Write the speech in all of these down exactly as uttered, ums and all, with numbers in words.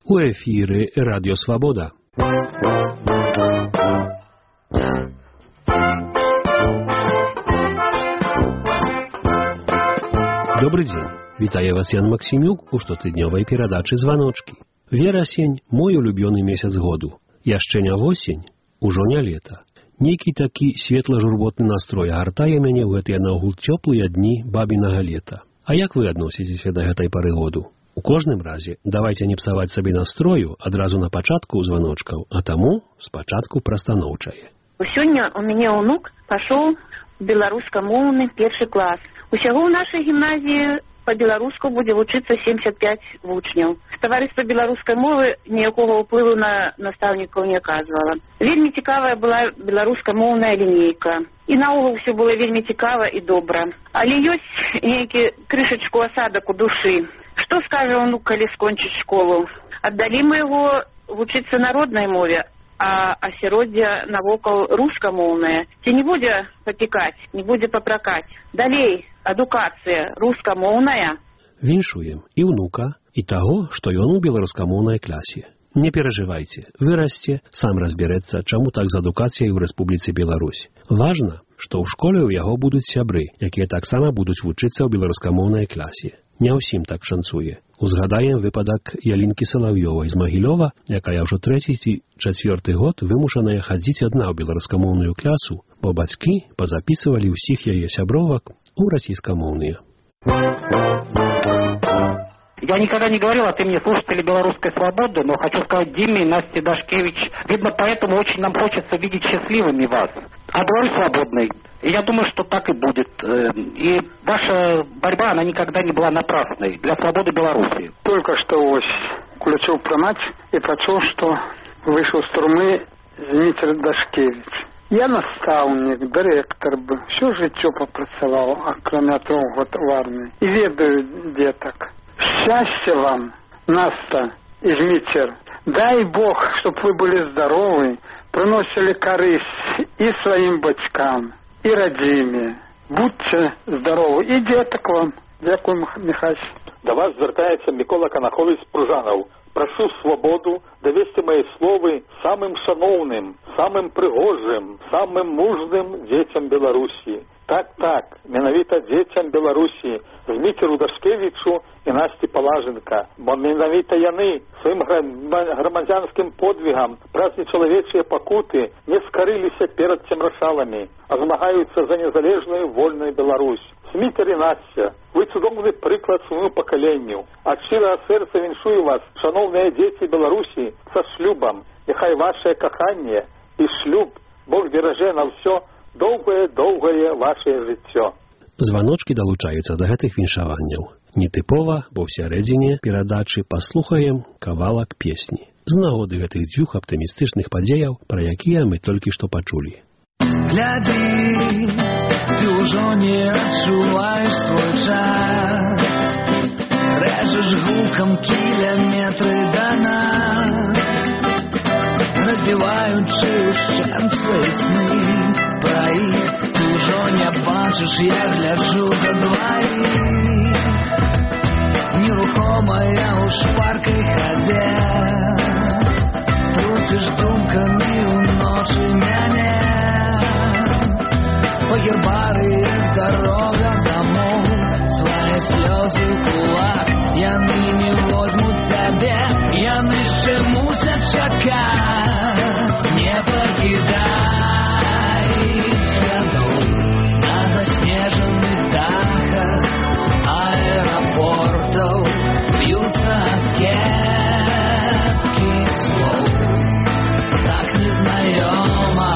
У эфіры Радіо Свабода. Добрый дзень. Вітае вас Ян Максімюк у штотыднёвай перадачы «Званочкі». Верасень – мой улюбёны месяц году. Яшчэ не восень, ужо не лета. Нейкі такі светла-журботны настрой агартае мяне ў гэтыя нагул цёплыя дні бабінага лета. А як вы адносіцеся да гэтай пары году? У кожным разе давайте не псаваць сабе настрою адразу на пачатку званочкаў, а таму спачатку прастаноўчае. Сёння у мяне ўнук пашоў беларускамоўны першы клас. Усяго ў нашай гімназіі па-беларуску будзе вучыцца семьдесят пять вучняў. Таварыства беларускай мовы ніякога ўплыву на настаўнікаў не аказвала. Вельмі цікавая была беларускамоўная лінейка. І наогул ўсё было вельмі цікава і добра. Але ёсць нейкі крышачку асадак у душы. Што скажа ўнук, калі скончыць школу? Аддалі мы яго вучыцца народнай мове, а асяроддзе навокал рускамоўнае. Ці не будзе папікаць, не будзе папракаць? Далей, адукацыя рускамоўная. Віншуем і ўнука, і таго, што ён у беларускамоўнай клясе. Не перажывайце, вырасце, сам разберэцца, чаму так з адукацыяй у Рэспубліцы Беларусь. Важна, што ў школе ў яго будуць сябры, якія таксама будуць вучыцца ў беларускамоўнай клясе. Не ўсім так шанцуе. Узгадаем выпадак Ялінкі Салаўёвай з Магілёва, якая ўжо трэці ці чацвёрты год вымушаная хадзіць адна ў беларускамоўную клясу, бо бацькі пазапісывалі ўсіх яе сябровак у расійскамоўныя. Я никогда не говорил от имени слушателей «Белорусской свободы», но хочу сказать Диме и Насте Дашкевич, видно, поэтому очень нам хочется видеть счастливыми вас. А Беларусь свободной. И я думаю, что так и будет. И ваша борьба, она никогда не была напрасной для свободы Беларуси. Только что ось включил промать и прочел, что вышел с турмы Дмитрий Дашкевич. Я наставник, директор был, все життя попрацевал, а кроме того, вот в армии. И ведаю деток. Счастья вам, Наста и Дмитрий. Дай Бог, чтобы вы были здоровы, приносили корысть и своим батькам, и родиме. Будьте здоровы. И деток вам. Дякую, Михайлович. До вас звертається Микола Канахович Пружанов. Прошу свободу довести мої слови самим шановним, самим пригожим, самим мужним дітям Білорусі. Так, так, менавіта дзецям Беларусі, Дмітру Дашкевічу і Насті Палаженка. Бо менавіта яны сваім грамадзянскім подвігам праз нечалавечыя пакуты не скарыліся перад цемрашаламі, а змагаюцца за незалежную вольную Беларусь. Дмітрий і Настя, вы цудоўны прыклад свайму пакаленню. Ад шчырага сэрца віншую вас, шановныя дзеці Беларусі, са шлюбам. Няхай ваше каханне і шлюб Бог беражэ на ўсё доўгае-доўгае вашее жыццё. Званочкі далучаюцца да гэтых віншаванняў. Нетыпова, бо ў сярэдзіне перадачы паслухаем кавалак песні. З нагоды гэтых дзвюх аптымістычных падзеяў, пра якія мы толькі што пачулі. Гляди, ты ўжо не адчуваеш свой час. Рэжаш гукам кіляметры да нас, разбіваючы ўшчэнт свае сны. Пра іх ты ўжо не бачыш, я гляджу за дваіх. Нерухомая ў шпаркай хадзе, труціш думкамі ў ночы мяне. По гербарыях дарога дамоў, свае слёзы ў кулак, яны не возьмуць цябе, яны яшчэ мусяць чакаць. Не пакідай слядоў на заснежаных дахах аэрапортаў, б'юцца скепкі слоў, так незнаёма.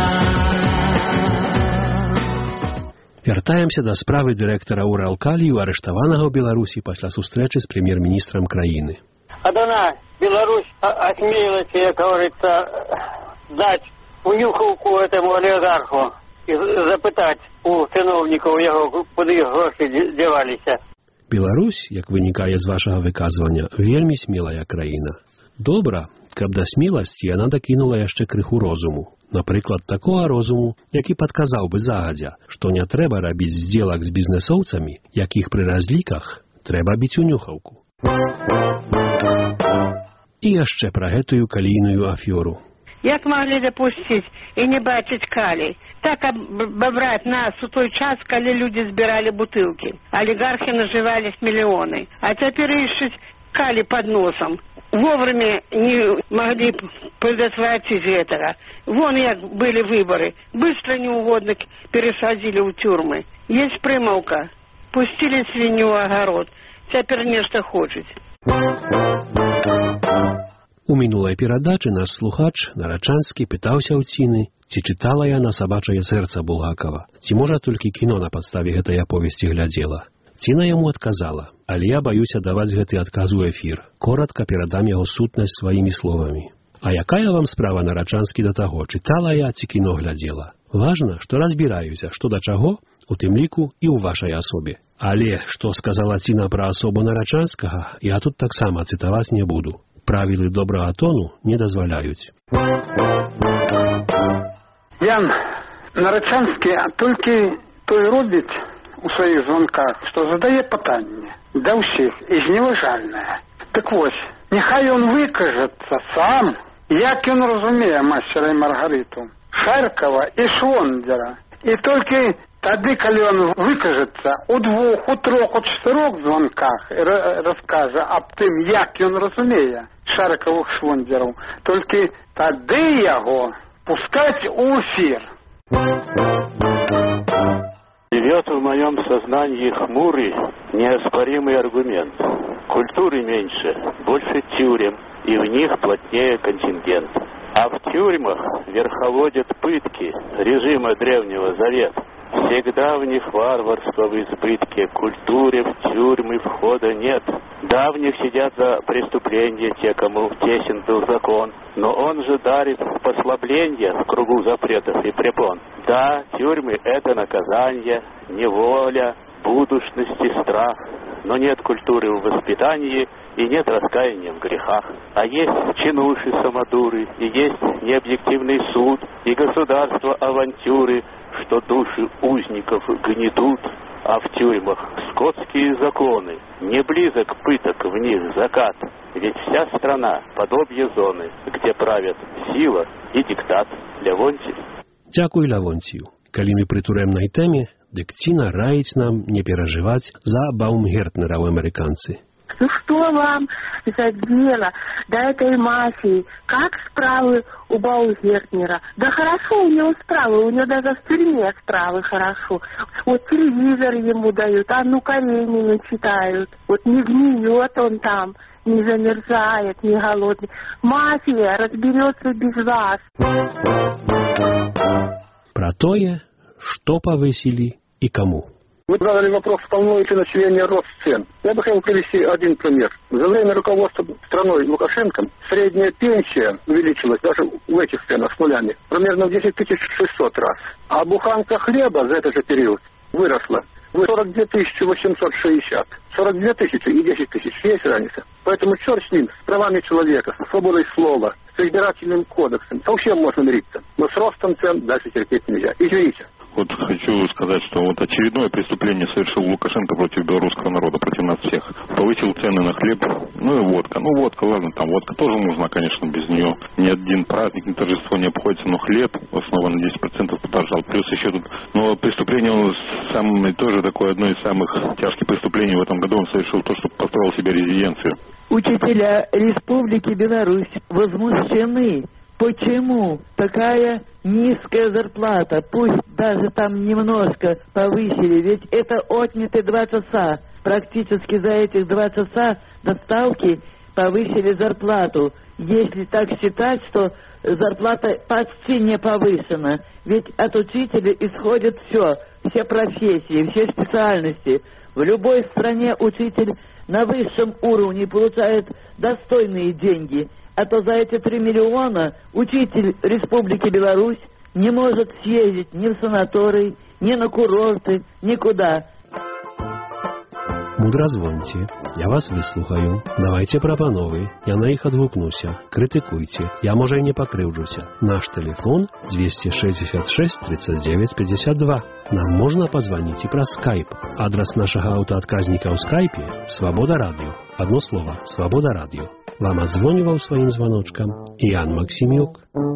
Вяртаемся да справы дырэктара Уралкалію, арыштаванага ў Беларусі пасля сустрэчы з прэм'ер-міністрам краіны. Одна Беларусь осмелилась, как говорится, дать унюхалку этому олигарху и запытать у чиновников его, куда их гроши девались. Беларусь, як вынікае з вашага выказвання, вельмі смелая краіна. Добра, каб да смеласці яна дакінула яшчэ крыху розуму. Напрыклад, такога розуму, які падказаў бы загадзя, што не трэба рабіць здзелак з бізнесоўцамі, якіх пры разліках трэба біць унюхаўку. І яшчэ пра гэтую калійную афёру. Як маглі дапусціць і не бачыць калій? Так абабраць нас у той час, калі людзі збіралі бутылкі. Алігархі нажывались мільёны. А цяпер ішчуць калій пад носам. Вовремя не могли предотвратить этого. Вон як были выборы. Быстро неугодных пересадили в тюрьмы. Есть примавка. Пустили свинью в огород. Теперь нечто хочет. У мінулай перадачы наш слухач Нарачанскі пытаўся ў Ціны, ці чытала яна «Сабачае сэрца» Булгакова, ці можа толькі кіно на падставе гэтай аповесці глядзела. Ціна яму адказала, але я баюся даваць гэты адказ у эфір. Коратка перадам яго сутнасць сваімі словамі. А якая вам справа, Нарачанскі, да таго, чытала я ці кіно глядзела? Важна, што разбіраюся, што да чаго, у тым ліку і ў вашай асобе. Але што сказала Ціна пра асобу Нарачанскага, я тут таксама цытаваць не буду. Правілы добрага тону не дазваляюць. Ян, Нарачанскі толькі той робіць у сваіх звонках, што задае пытанне да ўсіх і зневажальнае. Так вось, няхай ён выкажацца сам, як ён разумее «Мастера і Маргариту», Харкова і Швондера. І толькі тады, калі ён выкажацца у двух, у трох, у чатырох звонках і раскажа аб тым, як ён разумее Шаркавых Швондераў, толькі тады яго пускаць у эфир. Живет в моем сознании хмурый, неоспоримый аргумент. Культуры меньше, больше тюрем, и в них плотнее контингент. А в тюрьмах верховодят пытки режима Древнего Завета. Всегда в них варварство в избытке, культуре в тюрьмы входа нет. Да, в них сидят за преступления те, кому тесен был закон, но он же дарит послабление в кругу запретов и препон. Да, тюрьмы — это наказание, неволя, будущность и страх, но нет культуры в воспитании и нет раскаяния в грехах. А есть чинуши самодуры, и есть необъективный суд, и государство авантюры, что души узников гнетут, а в тюрьмах скотские законы. Не близок пыток в них закат, ведь вся страна подобие зоны, где правят сила и диктат. Лявонтий. Дзякуй, Лявонтію. Калі мы пры турэмнай тэме, дык Ціна раіць нам не перажываць за Баумгертнера ў амерыканцы. Ну что вам за дело до этой мафии? Как справы у Баумгертнера? Да хорошо у него справы, у него даже в тюрьме справы хорошо. Вот телевизор ему дают, Анну Каренину читают. Вот не гниет он там, не замерзает, не голодный. Мафия разберется без вас. Про тое, что повысили и кому. Вы задали вопрос, волнует ли население рост цен. Я бы хотел привести один пример. За время руководства страной Лукашенко средняя пенсия увеличилась даже в этих ценах с нулями примерно в десять тысяч шестьсот раз. А буханка хлеба за этот же период выросла в сорок две тысячи восемьсот шестьдесят. сорок две тысячи и десять тысяч. Есть разница. Поэтому черт с ним, с правами человека, с свободой слова, с избирательным кодексом. Совсем можно мириться. Но с ростом цен дальше терпеть нельзя. Извините. Вот хочу сказать, что вот очередное преступление совершил Лукашенко против белорусского народа, против нас всех. Повысил цены на хлеб, ну и водка. Ну водка, ладно, там водка тоже нужна, конечно, без нее ни один праздник, ни торжество не обходится, но хлеб снова на десять процентов подорожал. Плюс еще тут, но преступление, он самое, тоже такое одно из самых тяжких преступлений в этом году, он совершил то, что построил себе резиденцию. Учителя Республики Беларусь возмущены. Почему такая низкая зарплата? Пусть даже там немножко повысили, ведь это отняты два часа. Практически за этих два часа доставки повысили зарплату. Если так считать, что зарплата почти не повышена, ведь от учителя исходит все, все профессии, все специальности. В любой стране учитель на высшем уровне получает достойные деньги. А то за эти три миллиона учитель Республики Беларусь не может съездить ни в санаторий, ни на курорты, никуда. Мудра звоньте, я вас выслухаю. Давайте прапановы, я на іх адгукнуся. Крытыкуйте, я, можа, і не пакрыўджуся. Наш телефон двести шестьдесят шесть тридцать девять пятьдесят два. Нам можна позвонить и про скайп. Адрес нашага аўтаадказніка ў скайпе — Свобода Радио. Одно слово — Свобода Радио. Вам отзвонивал своим звоночком Ян Максимюк.